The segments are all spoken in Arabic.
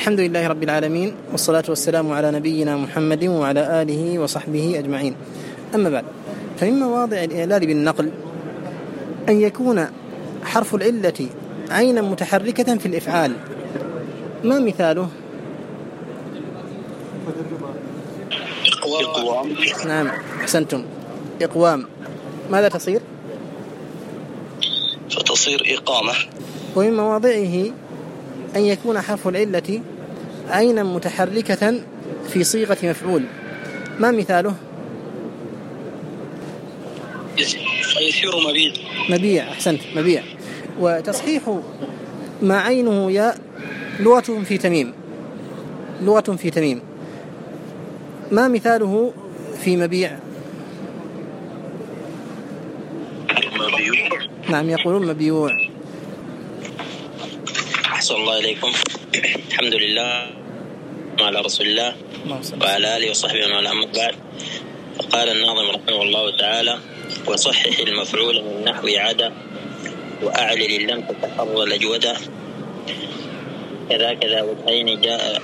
الحمد لله رب العالمين، والصلاة والسلام على نبينا محمد وعلى آله وصحبه أجمعين. أما بعد، فمن مواضع الإعلال بالنقل أن يكون حرف العلة عينا متحركة في الإفعال. ما مثاله؟ إقوام. نعم، أحسنتم. إقوام ماذا تصير؟ فتصير إقامة. ومن مواضعه أن يكون حرف العلة عينا متحركة في صيغة مفعول. ما مثاله؟ فيصير مبيع. مبيع، أحسنت، مبيع. وتصحيح ما عينه ياء لغة في تميم، لغة في تميم. ما مثاله في مبيع؟ مبيوع. نعم، يقولون مبيوع. أحسن الله إليكم. الحمد لله وعلى رسول الله وعلى آله وصحبه ومن والاه. بعد، فقال الناظم رحمه الله تعالى: وصحح المفعول من نحو عدا وأعلل لم تتحرر الأجودة كذا كذا وجهين جاء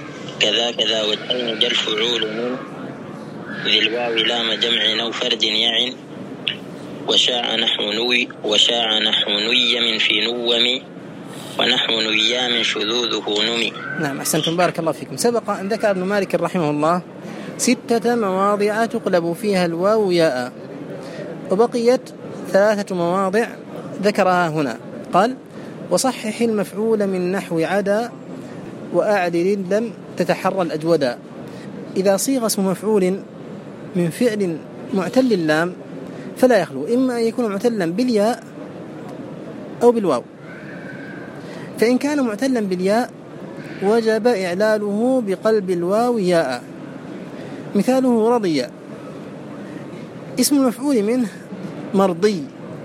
الفعول من ذي الواو لام جمع أو فرد يعن وشاع نحو نوي من في نوم ونحو نويا من شذوذه نمي. نعم، أحسنتم، بارك الله فيكم. سبق أن ذكر ابن مالك رحمه الله 6 مواضع تقلب فيها الواو ياء، وبقيت 3 مواضع ذكرها هنا. قال: وصحح المفعول من نحو عدا وأعدل لم تتحرى الأجودا. إذا صيغ اسم مفعول من فعل معتل اللام فلا يخلو إما أن يكون معتلا بالياء أو بالواو. فإن كان معتلا بالياء وجب إعلاله بقلب الواو ياء. مثاله رضي، اسم المفعول منه مرضي،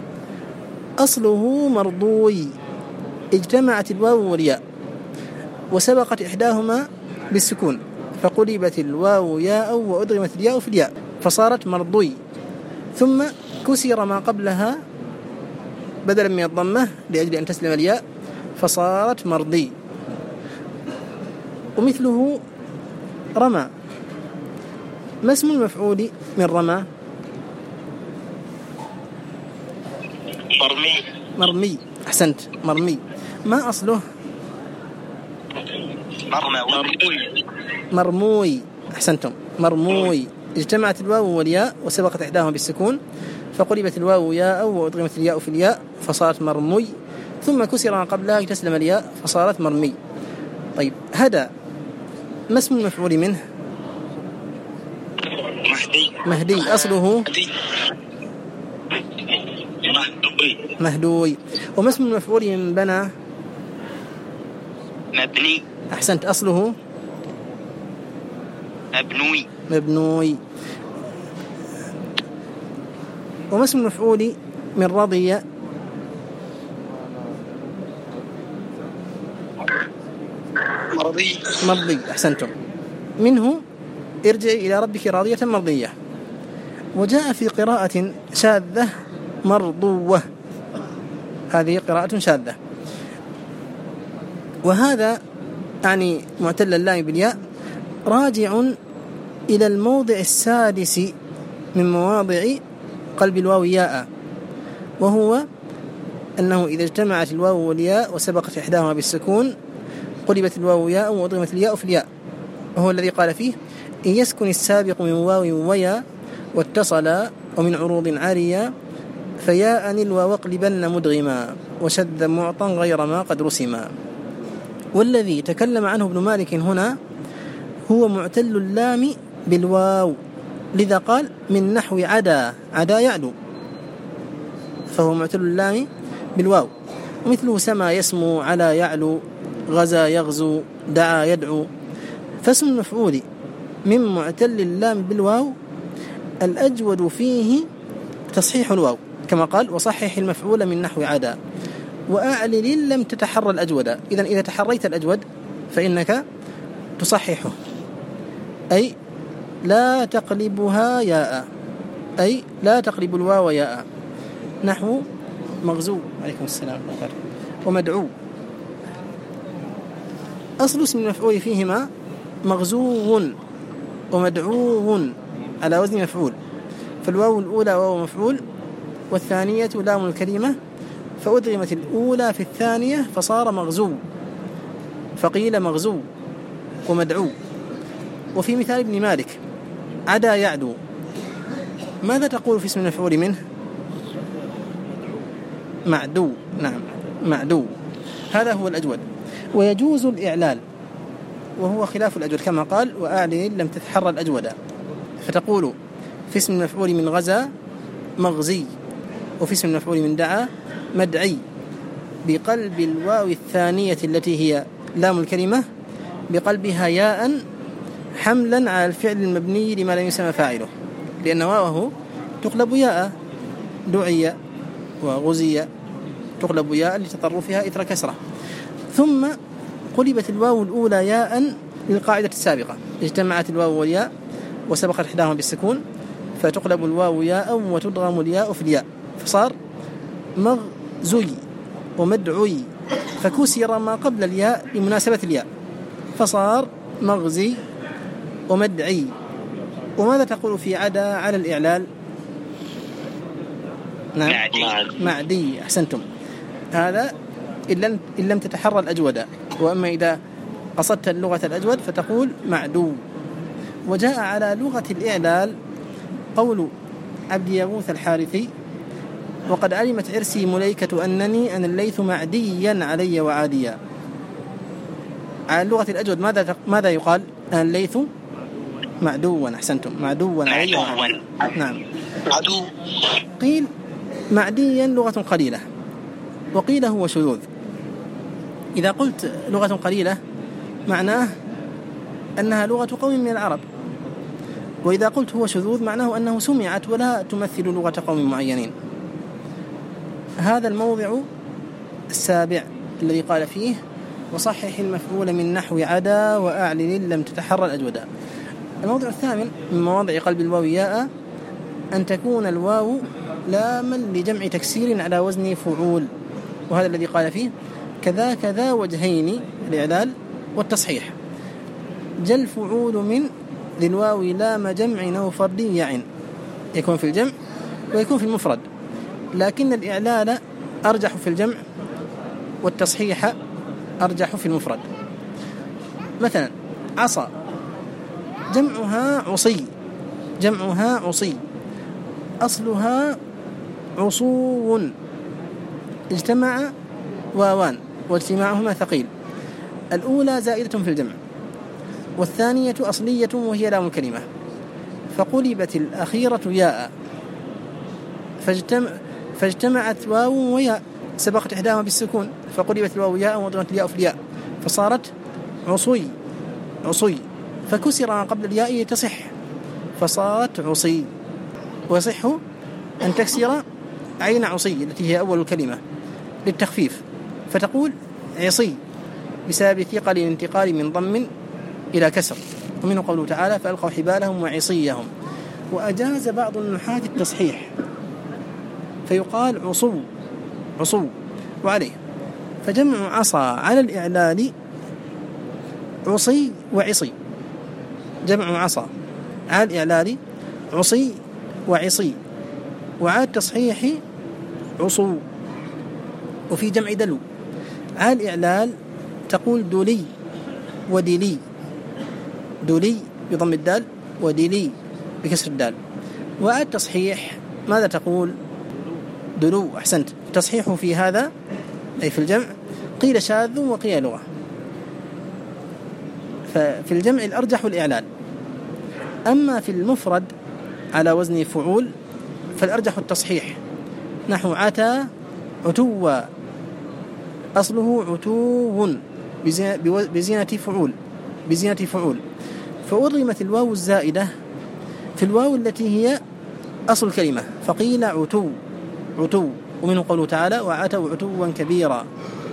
أصله مرضوي، اجتمعت الواو والياء وسبقت إحداهما بالسكون فقلبت الواو ياء وأدغمت الياء في الياء فصارت مرضوي، ثم كسر ما قبلها بدلا من الضمة لأجل أن تسلم الياء فصارت مرضي. ومثله رمى، ما اسم المفعول من رمى؟ مرمي، أحسنت، مرمي. ما أصله؟ مرموي، أحسنتم، مرموي، اجتمعت الواو والياء وسبقت إحداهما بالسكون فقلبت الواو ياء وأدغمت الياء في الياء فصارت مرمي، ثم كسر ما قبلها لتسلم الياء فصارت مرمي. طيب، هدى، ما اسم المفعول منه؟ مهدي، أصله مهدوي. وما اسم المفعول من بنى؟ مبني، أحسنت، أصله مبنوي. وما اسم المفعول من رضي؟ مرضي، أحسنتم. منه ارجع إلى ربك راضية مرضية. وجاء في قراءة شاذة مرضوة، هذه قراءة شاذة. وهذا يعني معتل اللام بالياء راجع إلى الموضع السادس من مواضع قلب الواو ياء، وهو أنه إذا اجتمعت الواو والياء وسبقت إحداهما بالسكون قلبت الواو ياء وأدغمت الياء في الياء، وهو الذي قال فيه: إن يسكن السابق من واو ويا واتصل ومن عروض عارية فياء الواو اقلبن مدغما وشذ معطا غير ما قد رسما. والذي تكلم عنه ابن مالك هنا هو معتل اللام بالواو، لذا قال من نحو عدا يعلو، فهو معتل اللام بالواو. ومثله سما يسمو، على يعلو، غزا يغزو، دعا يدعو. فاسم المفعول من معتل اللام بالواو الأجود فيه تصحيح الواو، كما قال: وصحح المفعول من نحو عدا وأعلل لم تتحرى الأجود. إذا تحريت الأجود فإنك تصححه، أي لا تقلبها ياء، أي لا تقلب الواو ياء، نحو مغزو، عليكم السلام، ومدعو. أصل اسم المفعول فيهما مغزو ومدعو على وزن مفعول، فالواو الأولى واو مفعول والثانية لام الكلمة، فأدغمت الأولى في الثانية فصار مغزو، فقيل مغزو ومدعو. وفي مثال ابن مالك عدا يعدو، ماذا تقول في اسم المفعول منه؟ معدو. نعم معدو، هذا هو الأجود. ويجوز الإعلال وهو خلاف الأجود كما قال وأعلن لم تتحرى الأجود، فتقول في اسم المفعول من غزا مغزي، وفي اسم المفعول من دعا مدعي، بقلب الواو الثانية التي هي لام الكلمة بقلبها ياء حملا على الفعل المبني لما لم يسمى فاعله، لأن واوه تقلب ياء، دعي وغزي تقلب ياء لتطرفها إثر كسرة. ثم قلبت الواو الأولى ياء للقاعدة السابقة، اجتمعت الواو والياء وسبقت إحداهما بالسكون، فتقلب الواو ياء وتدغم الياء في الياء، فصار مغزي ومدعوي، فكسر ما قبل الياء لمناسبة الياء فصار مغزي ومدعي. وماذا تقول في عدا على الإعلال؟ نعم معدي، أحسنتم. هذا إن لم تتحرى الأجود، وأما إذا قصدت اللغة الأجود فتقول معدو. وجاء على لغة الإعلال قول عبد يغوث الحارثي وقد علمت عرسي مليكة أنني أنا الليث معديا علي وعاديا. على لغة الأجود ماذا يقال؟ أنا الليث معدوا، أحسنتم، معدوا علي وعاديا. نعم عدو. قيل معديا لغة قليلة، وقيل هو شذوذ. إذا قلت لغة قليلة معناه أنها لغة قوم من العرب، وإذا قلت هو شذوذ معناه أنه سمعت ولا تمثل لغة قوم معينين. هذا الموضع السابع الذي قال فيه وصحح المفعول من نحو عدا وأعلن لم تتحرى الأجودا. الموضع الثامن من مواضع قلب الواو ياء أن تكون الواو لاما لجمع تكسير على وزن فعول، وهذا الذي قال فيه كذاك ذا وجهين الإعلال والتصحيح، جل فعول من ذي الواو لام جمع أو فردي يعن، يكون في الجمع ويكون في المفرد، لكن الإعلال أرجح في الجمع والتصحيح أرجح في المفرد. مثلا عصا جمعها عصي أصلها عصو، اجتمع واوان واجتماعهما ثقيل، الأولى زائدة في الجمع والثانية أصلية وهي لام الكلمة، فقلبت الأخيرة ياء فاجتمعت واو وياء سبقت إحداهما بالسكون، فقلبت الواو ياء وضمت الياء في الياء فصارت عصي، فكسر ما قبل الياء تصح فصارت عصي. ويصح أن تكسر عين عصي التي هي أول الكلمة للتخفيف، فتقول عصي بسبب ثقل الانتقال من ضم إلى كسر، ومنه قوله تعالى فألقوا حبالهم وعصيهم. وأجاز بعض النحاة التصحيح فيقال عصو وعليه، فجمع عصا على الإعلال عصي وعصي، جمع عصا على الإعلال عصي وعصي، وعلى التصحيح عصو. وفي جمع دلو على الإعلال تقول دولي ودلي، دولي بضم الدال ودلي بكسر الدال. وعلى التصحيح ماذا تقول؟ دلو، أحسنت. التصحيح في هذا أي في الجمع قيل شاذ وقيل لغة، ففي الجمع الأرجح الإعلال، أما في المفرد على وزن فعول فالأرجح التصحيح، نحو عتا عتوا أصله عتو بزينة فعول، فأضغمت الواو الزائدة في الواو التي هي أصل الكلمة فقيل عتو، ومنه قوله تعالى وعتوا عتوا كبيرا.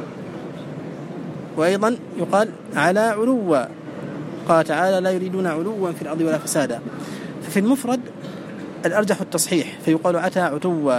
وأيضا يقال على علوا، قال تعالى لا يريدون علوا في الأرض ولا فسادا. ففي المفرد الأرجح التصحيح فيقال عتا عتوا.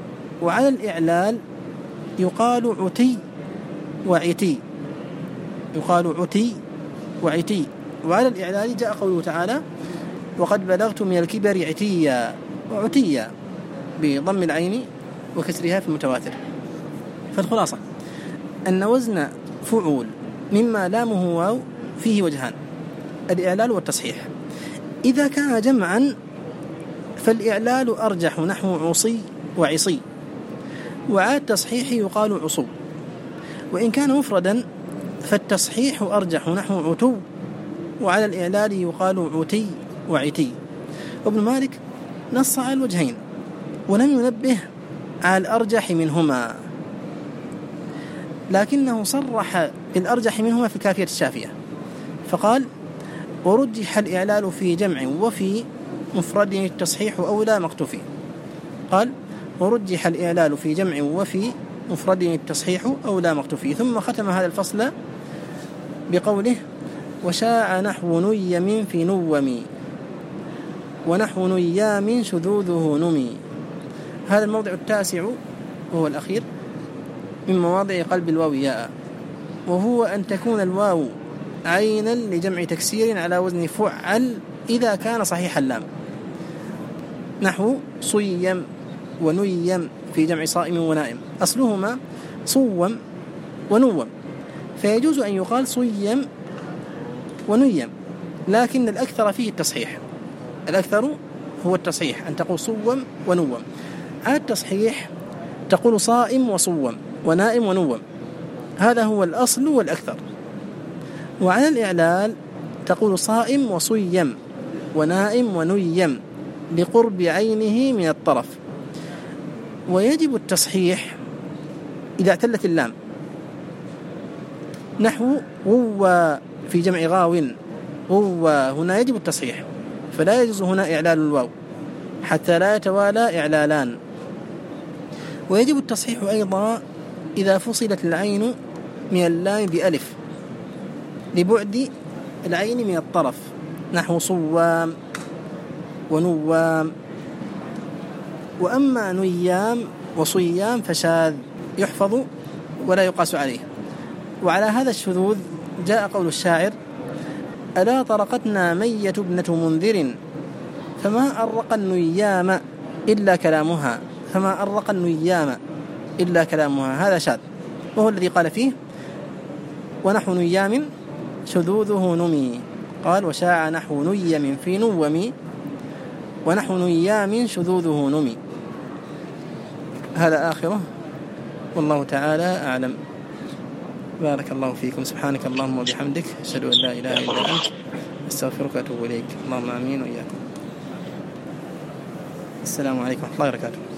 وعلى الإعلال يقال عتي وعتي، يقال عتي وعتي. وعلى الإعلال جاء قوله تعالى وقد بلغت من الكبر عتيا وعتيا بضم العين وكسرها في المتواتر. فالخلاصة أن وزن فعول مما لامه واو فيه وجهان: الإعلال والتصحيح. إذا كان جمعا فالإعلال أرجح نحو عصي وعصي، وعلى التصحيح يقال عصو. وإن كان مفردا فالتصحيح أرجح نحو عتو، وعلى الإعلال يقال عتي وعتي. وابن مالك نص على الوجهين ولم ينبه على الأرجح منهما، لكنه صرح بالأرجح منهما في كافية الشافية فقال ورجح الإعلال في جمع وفي مفرد التصحيح أولى مقتفي. قال ورجح الإعلال في جمع وفي مفرد التصحيح أولى مقتفي. ثم ختم هذا الفصل بقوله وشاع نحو نيم في نوم ونحو نيام شذوذه نمي. هذا الموضع التاسع وهو الأخير من مواضع قلب الواو ياء، وهو أن تكون الواو عينا لجمع تكسير على وزن فعل إذا كان صحيح اللام، نحو صيم ونيم في جمع صائم ونائم، أصلهما صوم ونوم، فيجوز أن يقال صيم ونيم، لكن الأكثر فيه التصحيح. الأكثر هو التصحيح، أن تقول صوم ونوم. على التصحيح تقول صائم وصوم ونائم ونوم، هذا هو الأصل والأكثر. وعلى الإعلال تقول صائم وصيم ونائم ونيم لقرب عينه من الطرف. ويجب التصحيح إذا اعتلت اللام، نحو غوى في جمع غاو، غوى هنا يجب التصحيح، فلا يجوز هنا إعلال الواو حتى لا يتوالى إعلالان. ويجب التصحيح أيضا إذا فصلت العين من اللام بألف لبعد العين من الطرف، نحو صوام ونوام. وأما نيام وصيام فشاذ يحفظ ولا يقاس عليه. وعلى هذا الشذوذ جاء قول الشاعر ألا طرقتنا مية ابنة منذر فما أرق النيام إلا كلامها، فما أرق النيام إلا كلامها. هذا شاذ، وهو الذي قال فيه ونحو نيام شذوذه نمي. قال وشاع نحو نيم في نوم ونحو نيام شذوذه نمي. هذا آخره، والله تعالى أعلم. بارك الله فيكم. سبحانك اللهم وبحمدك، أشهد أن لا إله إلا أنت، أستغفرك وأتوب إليك. اللهم آمين وإياكم. السلام عليكم ورحمة الله وبركاته.